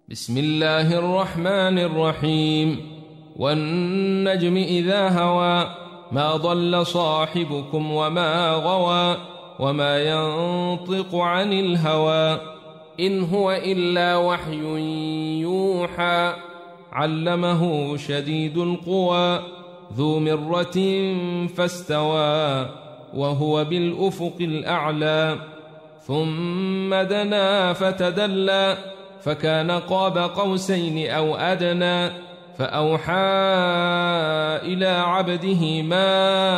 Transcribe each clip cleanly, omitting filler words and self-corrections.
بسم الله الرحمن الرحيم والنجم إذا هوى ما ضل صاحبكم وما غوى وما ينطق عن الهوى إن هو إلا وحي يوحى علمه شديد القوى ذو مرة فاستوى وهو بالأفق الأعلى ثم دنا فتدلى فكان قاب قوسين أو أدنى فأوحى إلى عبده ما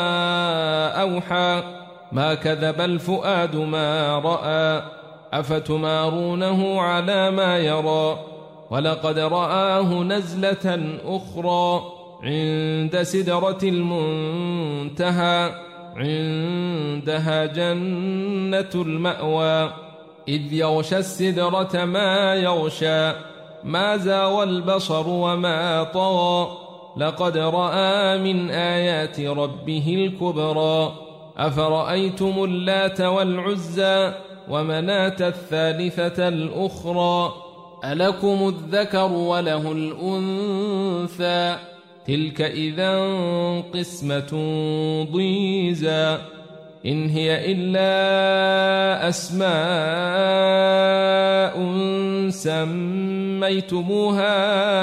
أوحى ما كذب الفؤاد ما رأى أفتمارونه على ما يرى ولقد رآه نزلة أخرى عند سدرة المنتهى عندها جنة المأوى إذ يغشى السدرة ما يغشى ما زاغ البصر وما طغى لقد رأى من آيات ربه الكبرى أفرأيتم اللات والعزى ومناة الثالثة الأخرى ألكم الذكر وله الأنثى تلك إذا قسمة ضيزى إن هي إلا أسماء سميتموها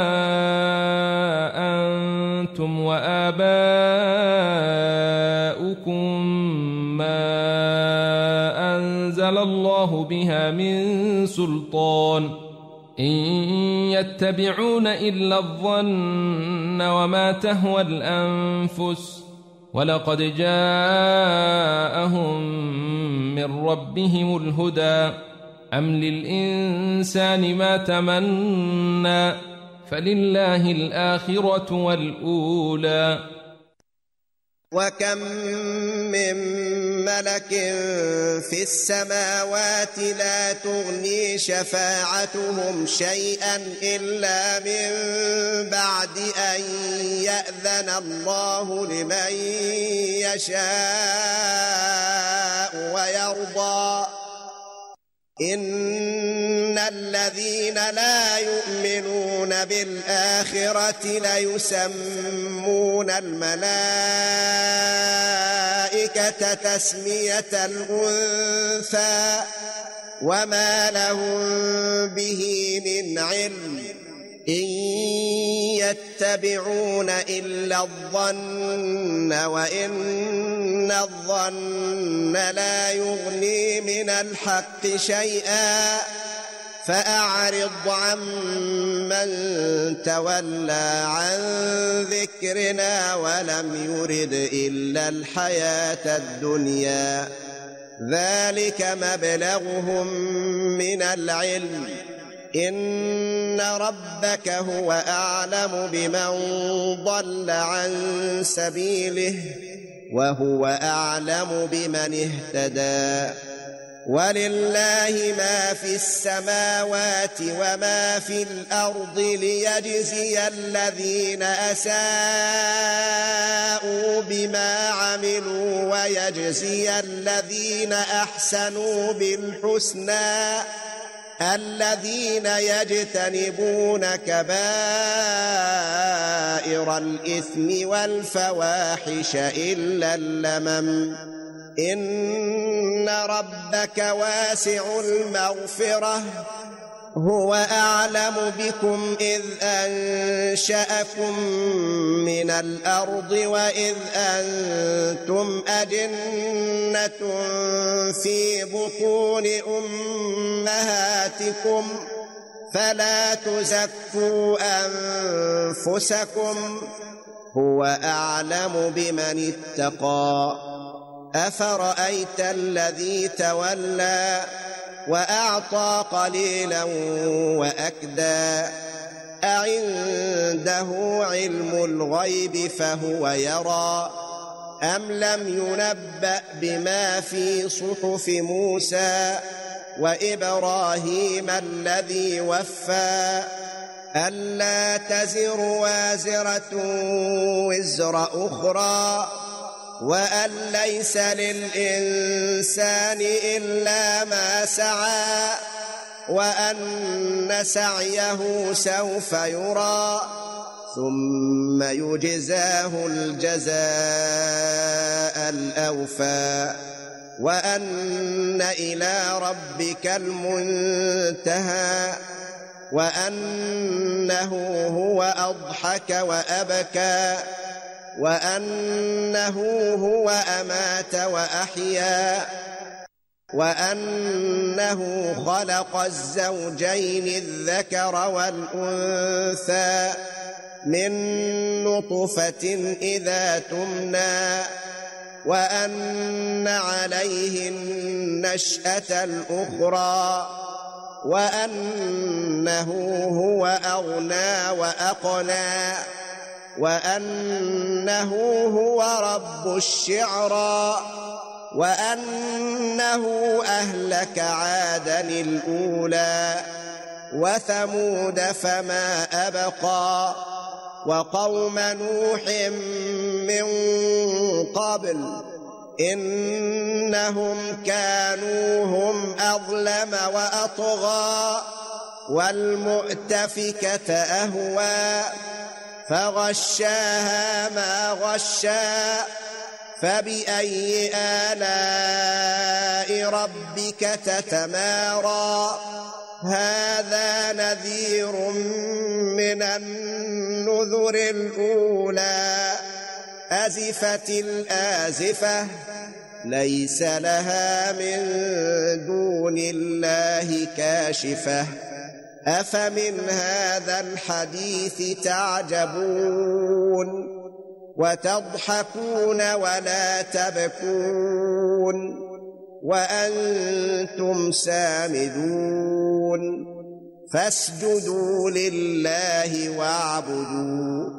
أنتم وآباؤكم ما أنزل الله بها من سلطان إن يتبعون إلا الظن وما تهوى الأنفس ولقد جاءهم من ربهم الهدى أم للإنسان ما تمنى فلله الآخرة والأولى وكم من ملك في السماوات لا تغني شفاعتهم شيئا إلا من بعد أن يأذن الله لمن يشاء ويرضى إن الذين لا يؤمنون بالآخرة ليسمون الملائكة تسمية الأنثى وما لهم به من علم إن يتبعون إلا الظن وإن الظن لا يغني من الحق شيئا فأعرض عمن تولى عن ذكرنا ولم يرد إلا الحياة الدنيا ذلك مبلغهم من العلم إن ربك هو أعلم بمن ضل عن سبيله وهو أعلم بمن اهتدى ولله ما في السماوات وما في الأرض ليجزي الذين أساءوا بما عملوا ويجزي الذين أحسنوا بالحسنى الذين يجتنبون كبائر الإثم والفواحش إلا اللمم إن ربك واسع المغفرة هو أعلم بكم إذ أنشأكم من الأرض وإذ أنتم أجنة في بطون أمهاتكم فلا تزكوا أنفسكم هو أعلم بمن اتقى أفرأيت الذي تولى وأعطى قليلا وأكدى أعنده علم الغيب فهو يرى أم لم ينبأ بما في صحف موسى وإبراهيم الذي وفى ألا تزر وازرة وزر أخرى وأن ليس للإنسان إلا ما سعى وأن سعيه سوف يرى ثم يجزاه الجزاء الأوفى وأن إلى ربك المنتهى وأنه هو أضحك وأبكى وأنه هو أمات وأحيا وأنه خلق الزوجين الذكر والأنثى من نطفة إذا تمنى وأن عليه النشأة الأخرى وأنه هو أغنى وأقنى وأنه هو رب الشعرى وأنه أهلك عادا الأولى وثمود فما أبقى وقوم نوح من قبل إنهم كانوا هم أظلم وأطغى والمؤتفكة أهوى فغشاها ما غشا فبأي آلاء ربك تتمارى هذا نذير من النذر الأولى أزفت الآزفة ليس لها من دون الله كاشفة أفمن هذا الحديث تعجبون وتضحكون ولا تبكون وأنتم سامدون فاسجدوا لله واعبدوا